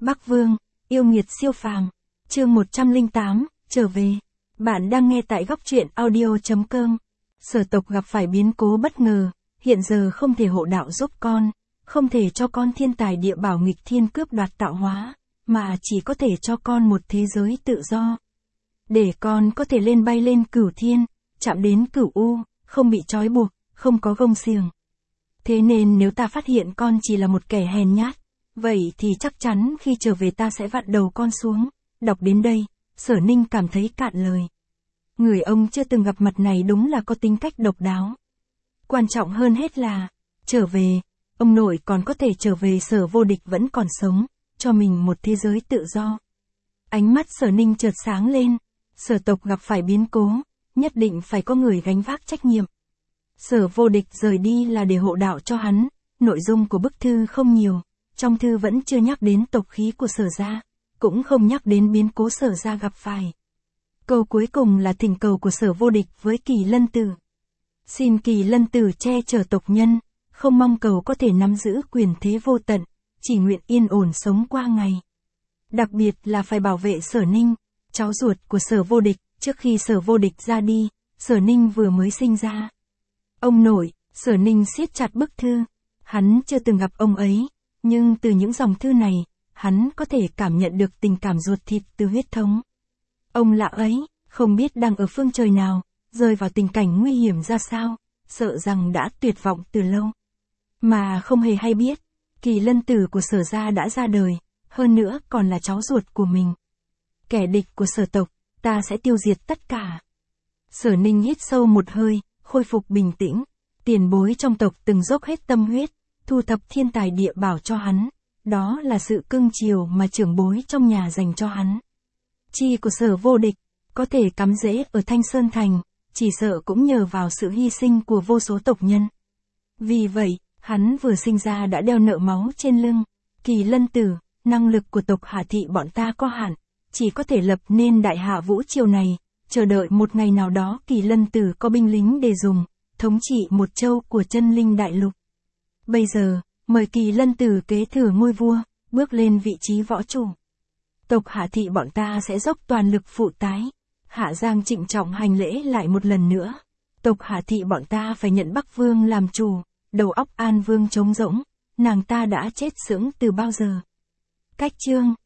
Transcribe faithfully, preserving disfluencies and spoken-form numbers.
Bắc Vương, yêu nghiệt siêu phàm, chương một trăm lẻ tám, trở về. Bạn đang nghe tại góc truyện audio chấm com. Sở tộc gặp phải biến cố bất ngờ, hiện giờ không thể hộ đạo giúp con, không thể cho con thiên tài địa bảo nghịch thiên cướp đoạt tạo hóa, mà chỉ có thể cho con một thế giới tự do. Để con có thể lên bay lên cửu thiên, chạm đến cửu u, không bị trói buộc, không có gông xiềng. Thế nên nếu ta phát hiện con chỉ là một kẻ hèn nhát, vậy thì chắc chắn khi trở về ta sẽ vặn đầu con xuống. Đọc đến đây, Sở Ninh cảm thấy cạn lời. Người ông chưa từng gặp mặt này đúng là có tính cách độc đáo. Quan trọng hơn hết là, trở về, ông nội còn có thể trở về Sở Vô Địch vẫn còn sống, cho mình một thế giới tự do. Ánh mắt Sở Ninh chợt sáng lên, Sở tộc gặp phải biến cố, nhất định phải có người gánh vác trách nhiệm. Sở Vô Địch rời đi là để hộ đạo cho hắn, nội dung của bức thư không nhiều, trong thư vẫn chưa nhắc đến tộc khí của Sở gia, cũng không nhắc đến biến cố Sở gia gặp phải. Câu cuối cùng là thỉnh cầu của Sở Vô Địch với Kỳ Lân Tử. Xin Kỳ Lân Tử che chở tộc nhân, không mong cầu có thể nắm giữ quyền thế vô tận, chỉ nguyện yên ổn sống qua ngày. Đặc biệt là phải bảo vệ Sở Ninh, cháu ruột của Sở Vô Địch, trước khi Sở Vô Địch ra đi, Sở Ninh vừa mới sinh ra. Ông nội, Sở Ninh siết chặt bức thư, hắn chưa từng gặp ông ấy, nhưng từ những dòng thư này, hắn có thể cảm nhận được tình cảm ruột thịt từ huyết thống. Ông lạ ấy, không biết đang ở phương trời nào, rơi vào tình cảnh nguy hiểm ra sao, sợ rằng đã tuyệt vọng từ lâu. Mà không hề hay biết, Kỳ Lân Tử của Sở gia đã ra đời, hơn nữa còn là cháu ruột của mình. Kẻ địch của Sở tộc, ta sẽ tiêu diệt tất cả. Sở Ninh hít sâu một hơi, khôi phục bình tĩnh. Tiền bối trong tộc từng dốc hết tâm huyết, thu thập thiên tài địa bảo cho hắn. Đó là sự cưng chiều mà trưởng bối trong nhà dành cho hắn. Chi của Sở Vô Địch, có thể cắm rễ ở Thanh Sơn Thành, chỉ sợ cũng nhờ vào sự hy sinh của vô số tộc nhân. Vì vậy, hắn vừa sinh ra đã đeo nợ máu trên lưng. Kỳ Lân Tử, năng lực của tộc Hạ Thị bọn ta có hạn, chỉ có thể lập nên đại hạ vũ triều này, chờ đợi một ngày nào đó Kỳ Lân Tử có binh lính để dùng, thống trị một châu của chân linh đại lục. Bây giờ, mời Kỳ Lân Tử kế thừa ngôi vua, bước lên vị trí võ chủ. Tộc Hạ Thị bọn ta sẽ dốc toàn lực phụ tái. Hạ Giang trịnh trọng hành lễ lại một lần nữa. Tộc Hạ Thị bọn ta phải nhận Bắc Vương làm chủ, đầu óc An Vương trống rỗng, nàng ta đã chết sững từ bao giờ. Cách chương